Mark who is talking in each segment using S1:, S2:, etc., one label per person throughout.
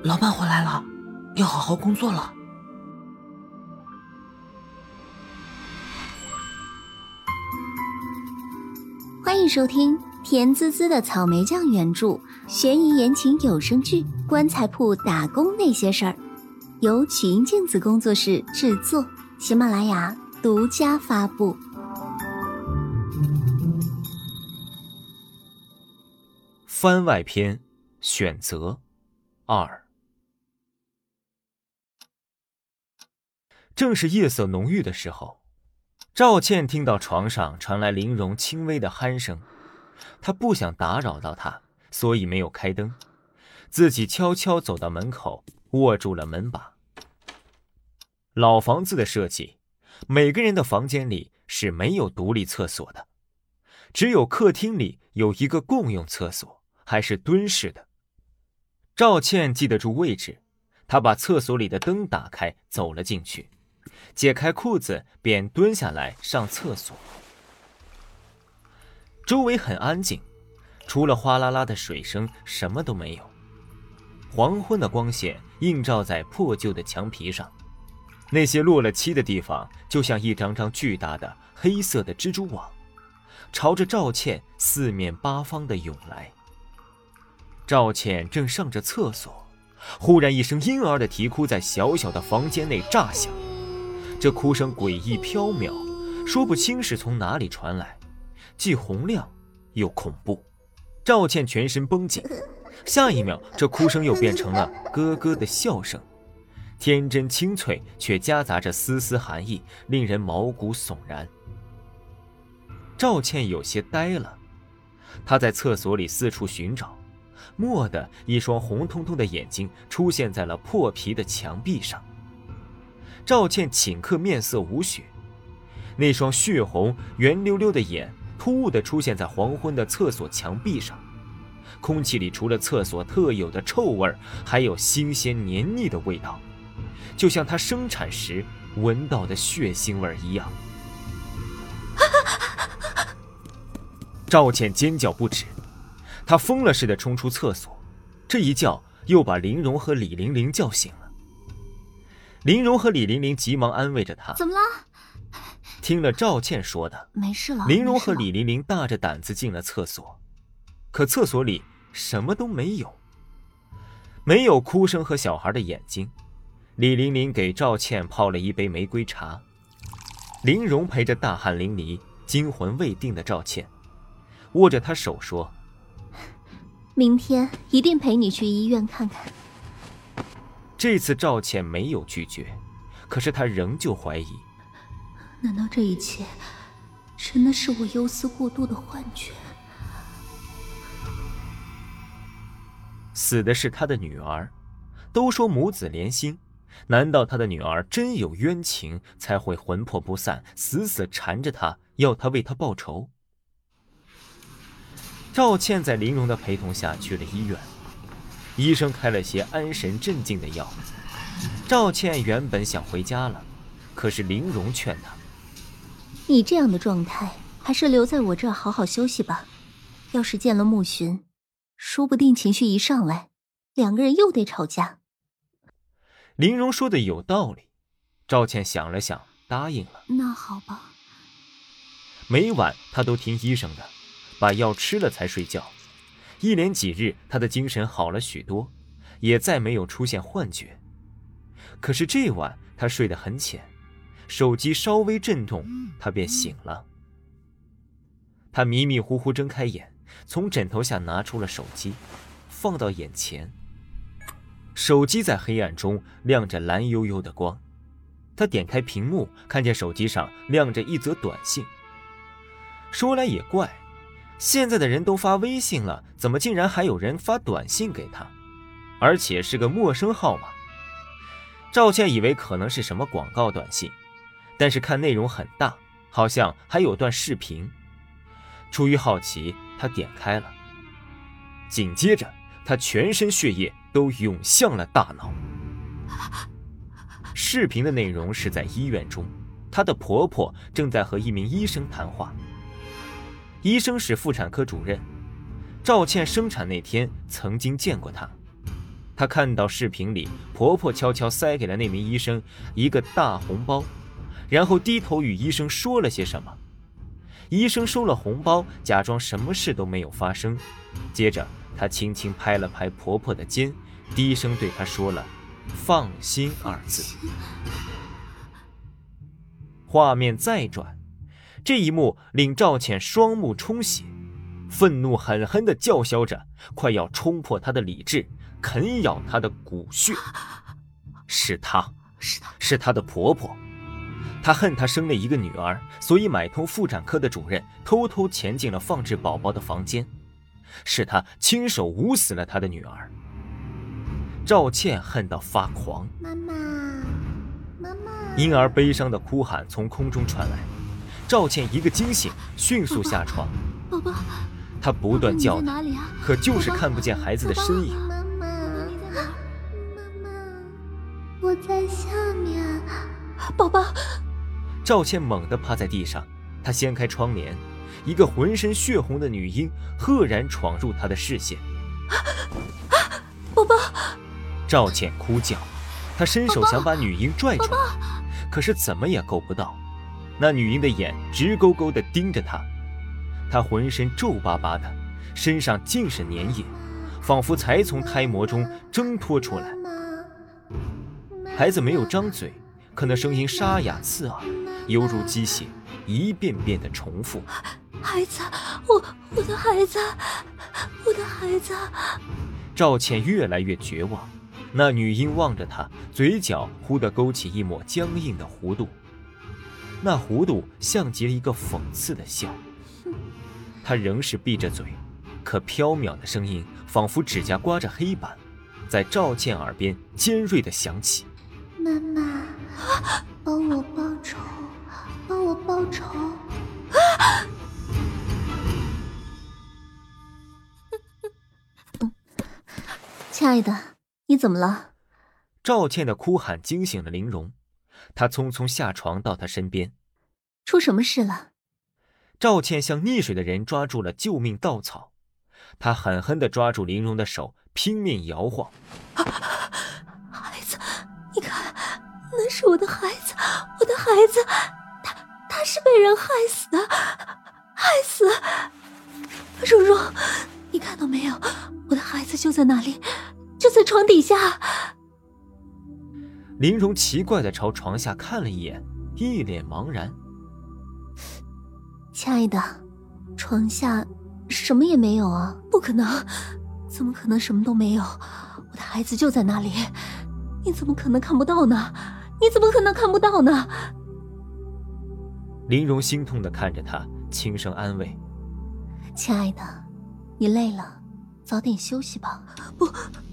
S1: 老板回来了，要好好工作了。
S2: 欢迎收听甜滋滋的草莓酱原著悬疑言情有声剧《棺材铺打工那些事儿》，由曲音镜子工作室制作，喜马拉雅独家发布。
S3: 番外篇选择2。正是夜色浓郁的时候，赵倩听到床上传来林荣轻微的鼾声，她不想打扰到他，所以没有开灯，自己悄悄走到门口，握住了门把。老房子的设计，每个人的房间里是没有独立厕所的，只有客厅里有一个共用厕所，还是蹲式的。赵倩记得住位置，她把厕所里的灯打开，走了进去，解开裤子便蹲下来上厕所。周围很安静，除了哗啦啦的水声，什么都没有。黄昏的光线映照在破旧的墙皮上，那些落了漆的地方就像一张张巨大的黑色的蜘蛛网，朝着赵倩四面八方的涌来。赵倩正上着厕所，忽然一声婴儿的啼哭在小小的房间内炸响，这哭声诡异飘渺，说不清是从哪里传来，既洪亮又恐怖。赵倩全身绷紧，下一秒这哭声又变成了咯咯的笑声，天真清脆，却夹杂着丝丝寒意，令人毛骨悚然。赵倩有些呆了，她在厕所里四处寻找，蓦地一双红彤彤的眼睛出现在了破皮的墙壁上。赵倩顷刻面色无血，那双血红圆溜溜的眼突兀地出现在黄昏的厕所墙壁上，空气里除了厕所特有的臭味，还有新鲜黏腻的味道，就像她生产时闻到的血腥味一样。赵倩尖叫不止，她疯了似的冲出厕所，这一叫又把林荣和李玲玲叫醒了。林荣和李玲玲急忙安慰着她。
S2: 怎么了？
S3: 听了赵倩说的，
S2: 没事了。
S3: 林荣和李玲玲大着胆子进了厕所，可厕所里什么都没有，没有哭声和小孩的眼睛。李玲玲给赵倩泡了一杯玫瑰茶，林荣陪着大汗淋漓、惊魂未定的赵倩，握着她手说：
S2: 明天一定陪你去医院看看。
S3: 这次赵倩没有拒绝，可是她仍旧怀疑，
S2: 难道这一切真的是我忧思过度的幻觉？
S3: 死的是他的女儿，都说母子连心，难道他的女儿真有冤情，才会魂魄不散，死死缠着他，要他为他报仇？赵倩在林荣的陪同下去了医院，医生开了些安神镇静的药。赵倩原本想回家了，可是林荣劝她：
S2: 你这样的状态还是留在我这儿好好休息吧，要是见了穆寻，说不定情绪一上来，两个人又得吵架。
S3: 林荣说的有道理，赵倩想了想，答应了。
S2: 那好吧。
S3: 每晚她都听医生的，把药吃了才睡觉。一连几日，她的精神好了许多，也再没有出现幻觉。可是这晚她睡得很浅，手机稍微震动，她便醒了。她迷迷糊糊睁开眼，从枕头下拿出了手机，放到眼前。手机在黑暗中亮着蓝幽幽的光，她点开屏幕，看见手机上亮着一则短信。说来也怪，现在的人都发微信了，怎么竟然还有人发短信给她，而且是个陌生号码。赵倩以为可能是什么广告短信，但是看内容很大，好像还有段视频。出于好奇，她点开了，紧接着她全身血液都涌向了大脑。视频的内容是在医院中，她的婆婆正在和一名医生谈话。医生是妇产科主任，赵倩生产那天曾经见过他。 她看到视频里婆婆悄悄塞给了那名医生一个大红包，然后低头与医生说了些什么。医生收了红包，假装什么事都没有发生，接着他轻轻拍了拍婆婆的肩，低声对她说了放心2字。画面再转，这一幕令赵倩双目充血，愤怒狠狠地叫嚣着，快要冲破她的理智，啃咬她的骨血。是她的婆婆。她恨她生了一个女儿，所以买通妇产科的主任，偷偷潜进了放置宝宝的房间。是她亲手捂死了她的女儿。赵倩恨到发狂，
S2: 妈妈，妈妈！
S3: 婴儿悲伤的哭喊从空中传来，赵倩一个惊醒，迅速下床。
S2: 宝宝，
S3: 她不断叫他，
S2: 哪里啊？
S3: 可就是看不见孩子的身影。
S2: 妈妈，妈妈，我在下面。宝宝。
S3: 赵倩猛地趴在地上，她掀开窗帘，一个浑身血红的女婴赫然闯入她的视线。
S2: 宝宝！
S3: 赵倩哭叫，她伸手想把女婴拽出来，可是怎么也够不到。那女婴的眼直勾勾地盯着她，她浑身皱巴巴的，身上尽是粘液，仿佛才从胎膜中挣脱出来。孩子没有张嘴，可那声音沙哑刺耳，犹如鸡血，一遍遍地重复。
S2: 孩子，我的孩子，我的孩子。
S3: 赵倩越来越绝望，那女婴望着她，嘴角忽地勾起一抹僵硬的弧度，那弧度像极了一个讽刺的笑。她仍是闭着嘴，可飘渺的声音仿佛指甲刮着黑板，在赵倩耳边尖锐地响起。
S2: 妈妈，帮我报仇，帮我报仇！亲爱的，你怎么了？
S3: 赵倩的哭喊惊醒了玲珑，她匆匆下床到她身边。
S2: 出什么事了？
S3: 赵倩像溺水的人抓住了救命稻草，她狠狠地抓住玲珑的手，拼命摇晃。
S2: 孩子，你看，那是我的孩子，我的孩子，他是被人害死的，害死！蓉蓉，你看到没有？我的孩子就在那里，就在床底下。
S3: 玲珑奇怪地朝床下看了一眼，一脸茫然。
S2: 亲爱的，床下什么也没有啊！不可能，怎么可能什么都没有？我的孩子就在那里，你怎么可能看不到呢？你怎么可能看不到呢？
S3: 玲珑心痛地看着他，轻声安慰：
S2: 亲爱的，你累了，早点休息吧。不，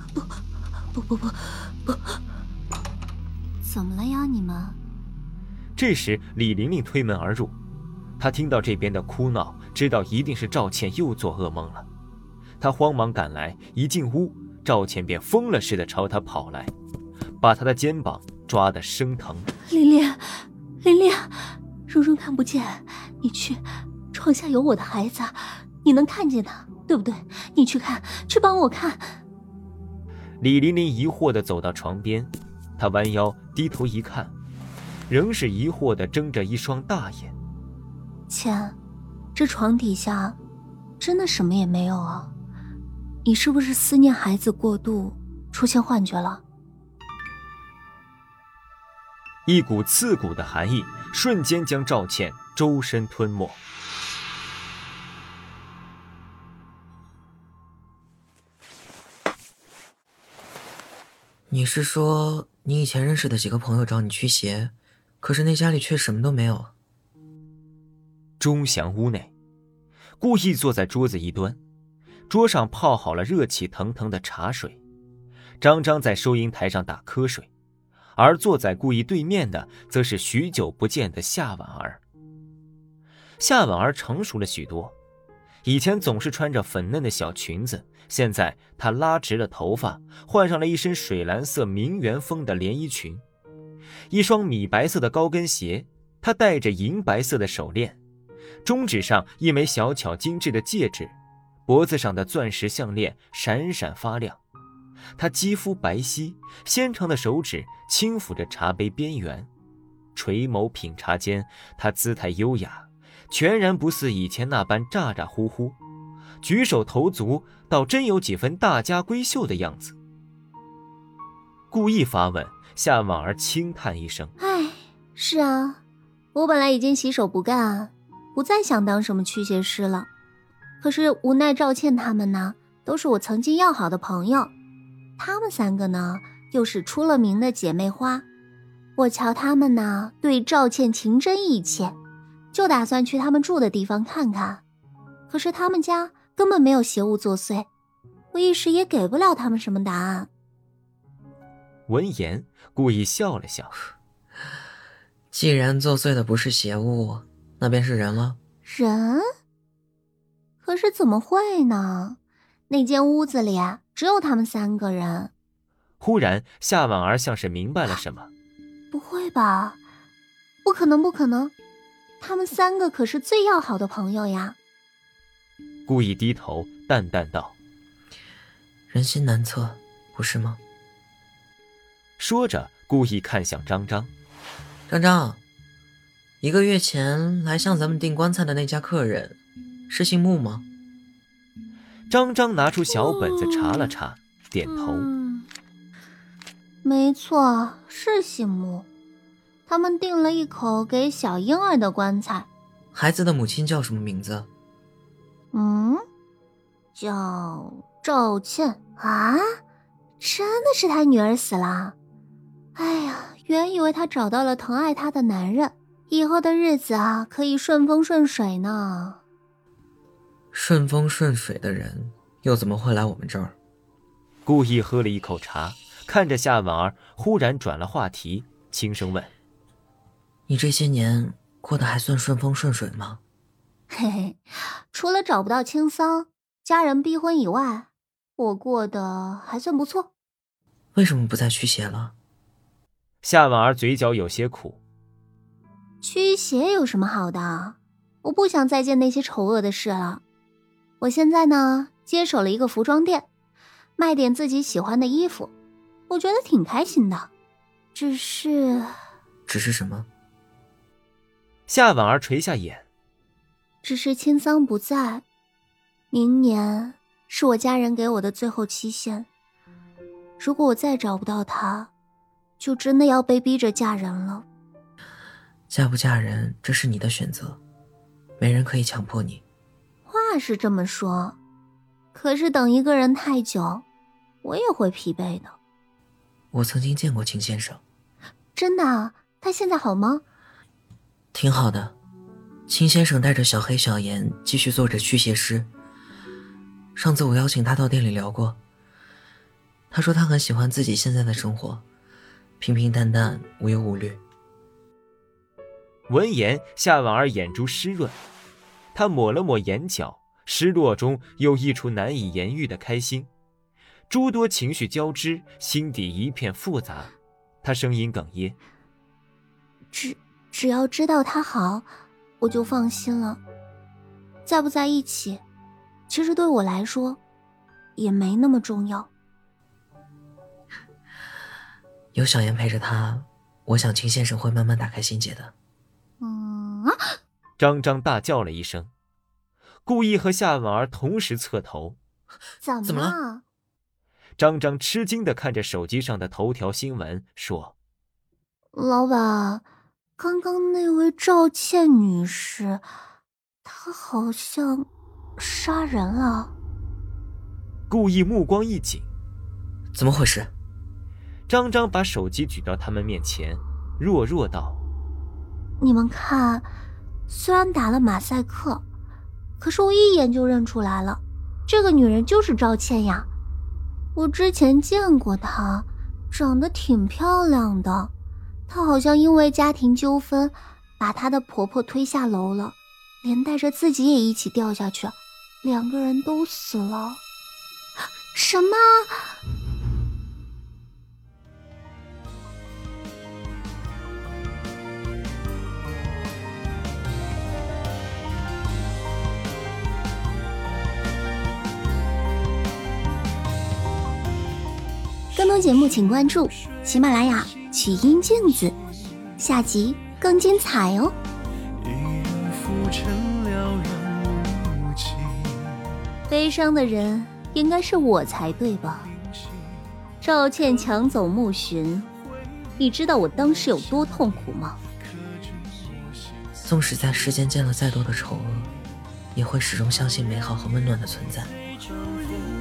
S2: 怎么了呀你们？
S3: 这时李玲玲推门而入，她听到这边的哭闹，知道一定是赵倩又做噩梦了。她慌忙赶来，一进屋，赵倩便疯了似的朝她跑来，把她的肩膀抓得生疼。
S2: 玲玲，蓉蓉看不见，你去，床下有我的孩子，你能看见他，对不对？你去看，去帮我看。
S3: 李玲玲疑惑地走到床边，她弯腰低头一看，仍是疑惑地睁着一双大眼。
S2: 倩，这床底下真的什么也没有啊，你是不是思念孩子过度，出现幻觉了？
S3: 一股刺骨的寒意瞬间将赵倩周身吞没。
S1: 你是说你以前认识的几个朋友找你驱邪，可是那家里却什么都没有？
S3: 钟祥屋内，故意坐在桌子一端，桌上泡好了热气腾腾的茶水，张张在收银台上打瞌睡，而坐在故意对面的则是许久不见的夏婉儿。夏婉儿成熟了许多，以前总是穿着粉嫩的小裙子，现在她拉直了头发，换上了一身水蓝色名媛风的连衣裙，一双米白色的高跟鞋，她戴着银白色的手链，中指上一枚小巧精致的戒指，脖子上的钻石项链闪闪发亮， 她肌肤白皙，纤长的手指轻抚着茶杯边缘，垂眸品茶间，她姿态优雅，全然不似以前那般咋咋呼呼，举手投足倒真有几分大家闺秀的样子。故意发问，夏婉儿轻叹一声：
S2: 唉，是啊，我本来已经洗手不干，不再想当什么驱邪师了。可是无奈赵倩他们呢，都是我曾经要好的朋友，他们3个呢，又是出了名的姐妹花。我瞧他们呢，对赵倩情真意切，就打算去他们住的地方看看。可是他们家根本没有邪物作祟，我一时也给不了他们什么答案。
S3: 闻言，故意笑了笑：
S1: 既然作祟的不是邪物，那便是人了。
S2: 人？可是怎么会呢？那间屋子里只有他们3个人。
S3: 忽然，夏婉儿像是明白了什么：
S2: 不会吧？不可能，不可能！他们3个可是最要好的朋友呀。
S3: 故意低头淡淡道：
S1: 人心难测，不是吗？
S3: 说着，故意看向张张。
S1: 张张，1个月前来向咱们订棺材的那家客人，是姓穆吗？
S3: 张张拿出小本子查了查，点头。
S2: 没错，是姓穆。他们订了一口给小婴儿的棺材。
S1: 孩子的母亲叫什么名字？
S2: 叫赵倩啊？真的是他女儿死了？哎呀，原以为他找到了疼爱他的男人，以后的日子可以顺风顺水呢。
S1: 顺风顺水的人又怎么会来我们这儿？
S3: 故意喝了一口茶，看着夏婉儿，忽然转了话题，轻声问：
S1: 你这些年过得还算顺风顺水吗？
S2: 嘿嘿，除了找不到青桑，家人逼婚以外，我过得还算不错。
S1: 为什么不再驱邪了？
S3: 夏婉儿嘴角有些苦。
S2: 驱邪有什么好的？我不想再见那些丑恶的事了。我现在呢，接手了一个服装店，卖点自己喜欢的衣服，我觉得挺开心的。只是
S1: 什么？
S3: 夏婉儿垂下眼。
S2: 只是青桑不在，明年是我家人给我的最后期限。如果我再找不到他，就真的要被逼着嫁人了。
S1: 嫁不嫁人，这是你的选择，没人可以强迫你。
S2: 话是这么说，可是等一个人太久，我也会疲惫的。
S1: 我曾经见过秦先生。
S2: 真的啊？他现在好吗？
S1: 挺好的，秦先生带着小黑小妍继续做着驱邪师。上次我邀请他到店里聊过，他说他很喜欢自己现在的生活，平平淡淡，无忧无虑。
S3: 闻言，夏婉儿眼珠湿润，她抹了抹眼角，失落中又溢出难以言喻的开心，诸多情绪交织，心底一片复杂。她声音哽咽：
S2: 只要知道他好，我就放心了。在不在一起，其实对我来说也没那么重要。
S1: 有小妍陪着他，我想秦先生会慢慢打开心结的。
S3: 张张大叫了一声，故意和夏婉儿同时侧头。
S2: 怎么了？
S3: 张张吃惊地看着手机上的头条新闻，说：
S2: 老板，刚刚那位赵倩女士，她好像杀人了。
S3: 故意目光一紧。
S1: 怎么回事？
S3: 张张把手机举到他们面前，弱弱道：
S2: 你们看，虽然打了马赛克，可是我一眼就认出来了，这个女人就是赵倩呀。我之前见过她，长得挺漂亮的。她好像因为家庭纠纷，把她的婆婆推下楼了，连带着自己也一起掉下去，2个人都死了。什么？ 更多节目请关注喜马拉雅曲音镜子，下集更精彩哦。悲伤的人应该是我才对吧？赵倩抢走慕寻，你知道我当时有多痛苦吗？
S1: 纵使在世间见了再多的丑恶，也会始终相信美好和温暖的存在。